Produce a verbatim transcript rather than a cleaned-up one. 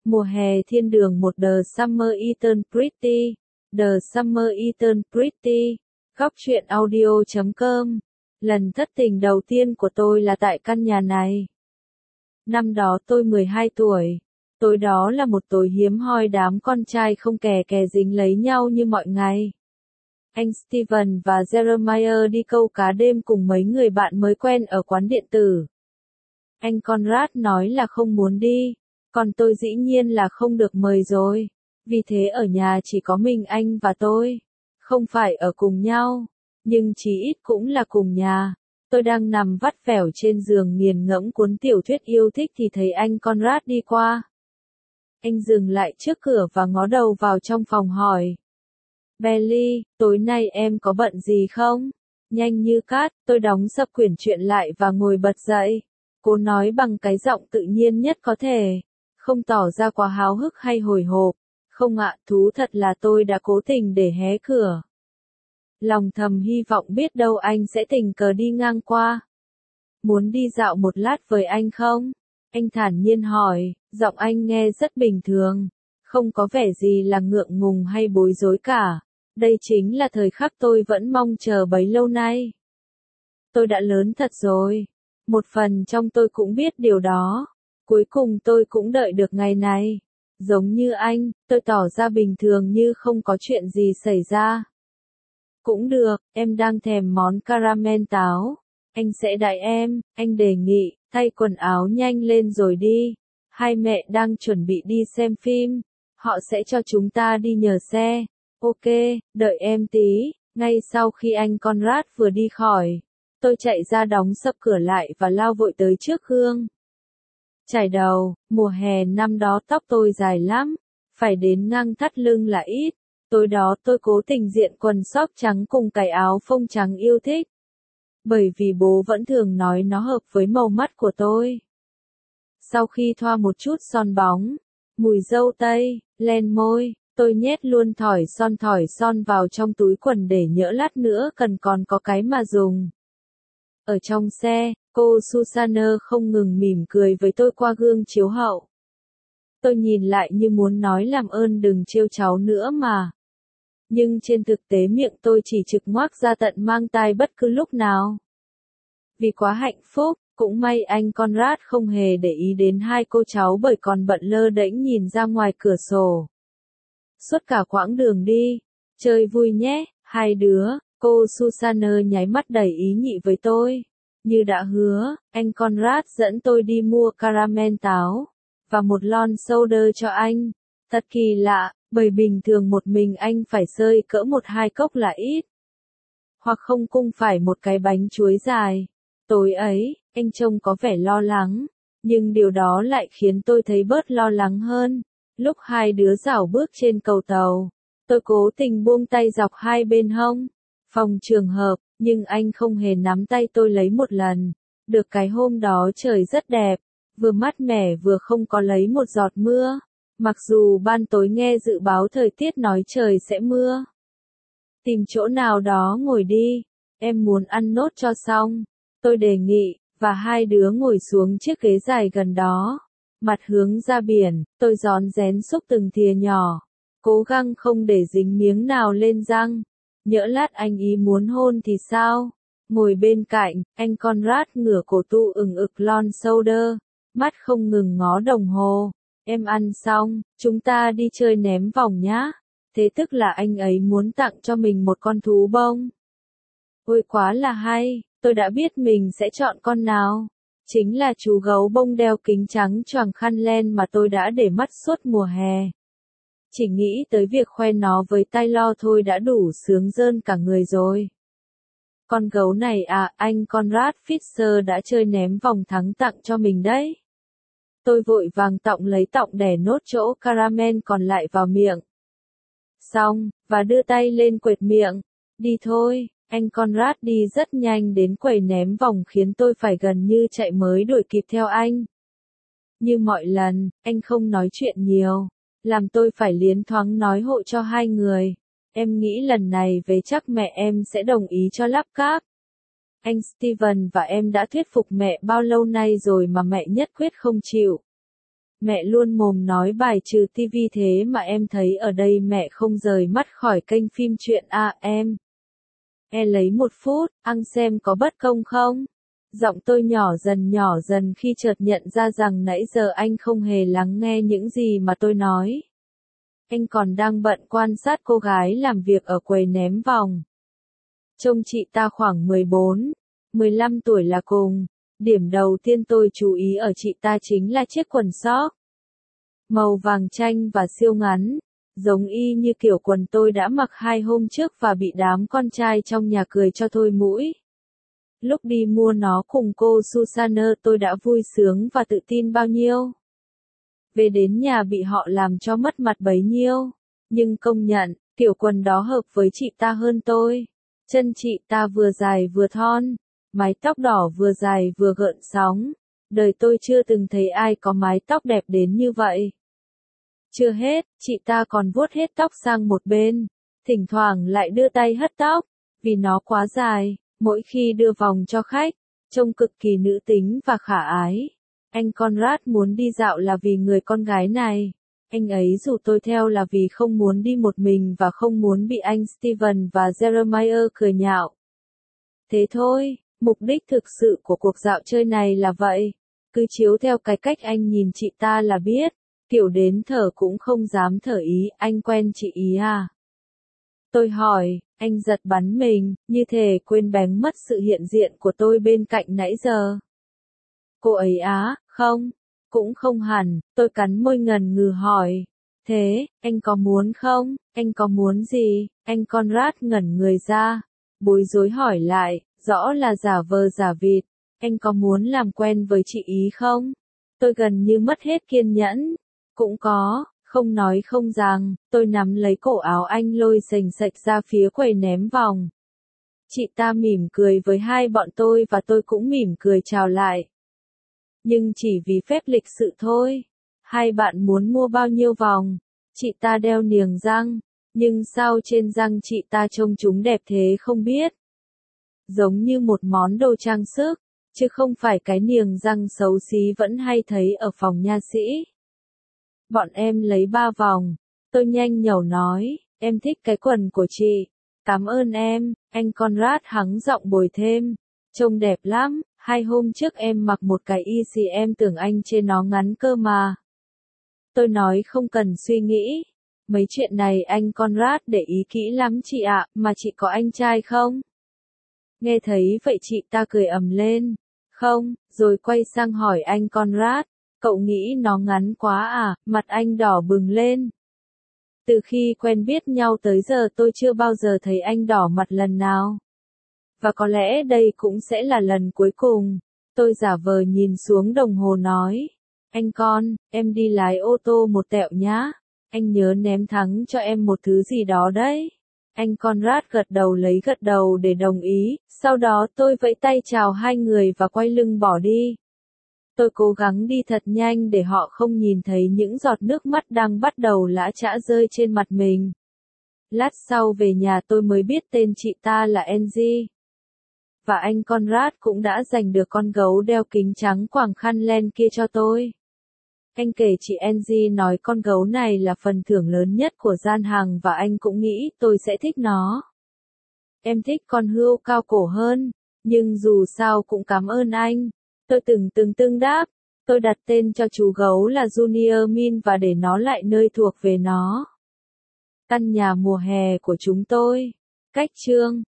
Mùa hè thiên đường một The Summer Eternal Pretty, The Summer Eternal Pretty, góc truyện audio chấm com. Lần thất tình đầu tiên của tôi là tại căn nhà này. Năm đó tôi mười hai tuổi. Tối đó là một tối hiếm hoi, đám con trai không kè kè dính lấy nhau như mọi ngày. Anh Steven và Jeremiah đi câu cá đêm cùng mấy người bạn mới quen ở quán điện tử. Anh Conrad nói là không muốn đi, còn tôi dĩ nhiên là không được mời rồi. Vì thế ở nhà chỉ có mình anh và tôi. Không phải ở cùng nhau, nhưng chí ít cũng là cùng nhà. Tôi đang nằm vắt vẻo trên giường nghiền ngẫm cuốn tiểu thuyết yêu thích thì thấy anh Conrad đi qua. Anh dừng lại trước cửa và ngó đầu vào trong phòng hỏi. Belly, tối nay em có bận gì không? Nhanh như cát, tôi đóng sập quyển truyện lại và ngồi bật dậy. Cô nói bằng cái giọng tự nhiên nhất có thể, không tỏ ra quá háo hức hay hồi hộp. Không ạ, thú thật là tôi đã cố tình để hé cửa. Lòng thầm hy vọng biết đâu anh sẽ tình cờ đi ngang qua. Muốn đi dạo một lát với anh không? Anh thản nhiên hỏi, giọng anh nghe rất bình thường, không có vẻ gì là ngượng ngùng hay bối rối cả. Đây chính là thời khắc tôi vẫn mong chờ bấy lâu nay. Tôi đã lớn thật rồi. Một phần trong tôi cũng biết điều đó. Cuối cùng tôi cũng đợi được ngày này. Giống như anh, tôi tỏ ra bình thường như không có chuyện gì xảy ra. Cũng được, em đang thèm món caramel táo. Anh sẽ đãi em, anh đề nghị, thay quần áo nhanh lên rồi đi. Hai mẹ đang chuẩn bị đi xem phim. Họ sẽ cho chúng ta đi nhờ xe. Ok, đợi em tí. Ngay sau khi anh Conrad vừa đi khỏi, tôi chạy ra đóng sập cửa lại và lao vội tới trước gương. Chải đầu, mùa hè năm đó tóc tôi dài lắm, phải đến ngang thắt lưng là ít. Tối đó tôi cố tình diện quần sóc trắng cùng cái áo phông trắng yêu thích. Bởi vì bố vẫn thường nói nó hợp với màu mắt của tôi. Sau khi thoa một chút son bóng, mùi dâu tây, len môi, tôi nhét luôn thỏi son thỏi son vào trong túi quần để nhỡ lát nữa cần còn có cái mà dùng. Ở trong xe, cô Susanna không ngừng mỉm cười với tôi qua gương chiếu hậu. Tôi nhìn lại như muốn nói làm ơn đừng trêu cháu nữa mà. Nhưng trên thực tế miệng tôi chỉ trực ngoác ra tận mang tai bất cứ lúc nào. Vì quá hạnh phúc, cũng may anh Conrad không hề để ý đến hai cô cháu bởi còn bận lơ đễnh nhìn ra ngoài cửa sổ. Suốt cả quãng đường đi, chơi vui nhé, hai đứa, cô Susanna nháy mắt đầy ý nhị với tôi. Như đã hứa, anh Conrad dẫn tôi đi mua caramel táo, và một lon soda cho anh. Thật kỳ lạ, bởi bình thường một mình anh phải xơi cỡ một hai cốc là ít. Hoặc không cũng phải một cái bánh chuối dài. Tối ấy, anh trông có vẻ lo lắng, nhưng điều đó lại khiến tôi thấy bớt lo lắng hơn. Lúc hai đứa rảo bước trên cầu tàu, tôi cố tình buông tay dọc hai bên hông, phòng trường hợp, nhưng anh không hề nắm tay tôi lấy một lần. Được cái hôm đó trời rất đẹp, vừa mát mẻ vừa không có lấy một giọt mưa, mặc dù ban tối nghe dự báo thời tiết nói trời sẽ mưa. Tìm chỗ nào đó ngồi đi, em muốn ăn nốt cho xong, tôi đề nghị, và hai đứa ngồi xuống chiếc ghế dài gần đó. Mặt hướng ra biển, tôi rón rén xúc từng thìa nhỏ, cố gắng không để dính miếng nào lên răng. Nhỡ lát anh ý muốn hôn thì sao? Ngồi bên cạnh, anh Conrad ngửa cổ tu ừng ực lon soda, mắt không ngừng ngó đồng hồ. Em ăn xong, chúng ta đi chơi ném vòng nhá. Thế tức là anh ấy muốn tặng cho mình một con thú bông. Ôi quá là hay, tôi đã biết mình sẽ chọn con nào. Chính là chú gấu bông đeo kính trắng choàng khăn len mà tôi đã để mắt suốt mùa hè. Chỉ nghĩ tới việc khoe nó với Taylor thôi đã đủ sướng rơn cả người rồi. Con gấu này à, anh Conrad Fisher đã chơi ném vòng thắng tặng cho mình đấy. Tôi vội vàng tọng lấy tọng đẻ nốt chỗ caramel còn lại vào miệng. Xong, và đưa tay lên quệt miệng. Đi thôi. Anh Conrad đi rất nhanh đến quầy ném vòng khiến tôi phải gần như chạy mới đuổi kịp theo anh. Như mọi lần, anh không nói chuyện nhiều, làm tôi phải liến thoáng nói hộ cho hai người. Em nghĩ lần này về chắc mẹ em sẽ đồng ý cho lắp cáp. Anh Steven và em đã thuyết phục mẹ bao lâu nay rồi mà mẹ nhất quyết không chịu. Mẹ luôn mồm nói bài trừ tivi thế mà em thấy ở đây mẹ không rời mắt khỏi kênh phim truyện à em. E lấy một phút, ăn xem có bất công không? Giọng tôi nhỏ dần nhỏ dần khi chợt nhận ra rằng nãy giờ anh không hề lắng nghe những gì mà tôi nói. Anh còn đang bận quan sát cô gái làm việc ở quầy ném vòng. Trông chị ta khoảng mười bốn, mười lăm tuổi là cùng. Điểm đầu tiên tôi chú ý ở chị ta chính là chiếc quần sóc. Màu vàng chanh và siêu ngắn, giống y như kiểu quần tôi đã mặc hai hôm trước và bị đám con trai trong nhà cười cho thôi mũi. Lúc đi mua nó cùng cô Susanna tôi đã vui sướng và tự tin bao nhiêu. Về đến nhà bị họ làm cho mất mặt bấy nhiêu. Nhưng công nhận, kiểu quần đó hợp với chị ta hơn tôi. Chân chị ta vừa dài vừa thon, mái tóc đỏ vừa dài vừa gợn sóng. Đời tôi chưa từng thấy ai có mái tóc đẹp đến như vậy. Chưa hết, chị ta còn vuốt hết tóc sang một bên, thỉnh thoảng lại đưa tay hất tóc, vì nó quá dài, mỗi khi đưa vòng cho khách, trông cực kỳ nữ tính và khả ái. Anh Conrad muốn đi dạo là vì người con gái này. Anh ấy rủ tôi theo là vì không muốn đi một mình và không muốn bị anh Steven và Jeremiah cười nhạo. Thế thôi, mục đích thực sự của cuộc dạo chơi này là vậy. Cứ chiếu theo cái cách anh nhìn chị ta là biết. Kiểu đến thở cũng không dám thở ý, anh quen chị ý à? Tôi hỏi, anh giật bắn mình, như thể quên bén mất sự hiện diện của tôi bên cạnh nãy giờ. Cô ấy á, không, cũng không hẳn, tôi cắn môi ngần ngừ hỏi. Thế, anh có muốn không, anh có muốn gì, anh Conrad ngẩn người ra, bối rối hỏi lại, rõ là giả vờ giả vịt, anh có muốn làm quen với chị ý không? Tôi gần như mất hết kiên nhẫn. Cũng có, không nói không rằng, tôi nắm lấy cổ áo anh lôi sềnh sạch ra phía quầy ném vòng. Chị ta mỉm cười với hai bọn tôi và tôi cũng mỉm cười chào lại. Nhưng chỉ vì phép lịch sự thôi. Hai bạn muốn mua bao nhiêu vòng? Chị ta đeo niềng răng, nhưng sao trên răng chị ta trông chúng đẹp thế không biết. Giống như một món đồ trang sức, chứ không phải cái niềng răng xấu xí vẫn hay thấy ở phòng nha sĩ. Bọn em lấy ba vòng, tôi nhanh nhẩu nói, em thích cái quần của chị. Cảm ơn em, anh Conrad hắng giọng bồi thêm. Trông đẹp lắm, hai hôm trước em mặc một cái y xì em tưởng anh chê nó ngắn cơ mà. Tôi nói không cần suy nghĩ. Mấy chuyện này anh Conrad để ý kỹ lắm chị ạ, mà chị có anh trai không? Nghe thấy vậy chị ta cười ầm lên. Không, rồi quay sang hỏi anh Conrad. Cậu nghĩ nó ngắn quá à, mặt anh đỏ bừng lên. Từ khi quen biết nhau tới giờ tôi chưa bao giờ thấy anh đỏ mặt lần nào. Và có lẽ đây cũng sẽ là lần cuối cùng. Tôi giả vờ nhìn xuống đồng hồ nói. Anh con, em đi lái ô tô một tẹo nhá. Anh nhớ ném thắng cho em một thứ gì đó đấy. Anh Conrad gật đầu lấy gật đầu để đồng ý. Sau đó tôi vẫy tay chào hai người và quay lưng bỏ đi. Tôi cố gắng đi thật nhanh để họ không nhìn thấy những giọt nước mắt đang bắt đầu lã chã rơi trên mặt mình. Lát sau về nhà tôi mới biết tên chị ta là Angie. Và anh Conrad cũng đã giành được con gấu đeo kính trắng quàng khăn len kia cho tôi. Anh kể chị Angie nói con gấu này là phần thưởng lớn nhất của gian hàng và anh cũng nghĩ tôi sẽ thích nó. Em thích con hươu cao cổ hơn, nhưng dù sao cũng cảm ơn anh. Tôi từng từng tương đáp, tôi đặt tên cho chú gấu là Junior Min và để nó lại nơi thuộc về nó. Căn nhà mùa hè của chúng tôi. Cách chương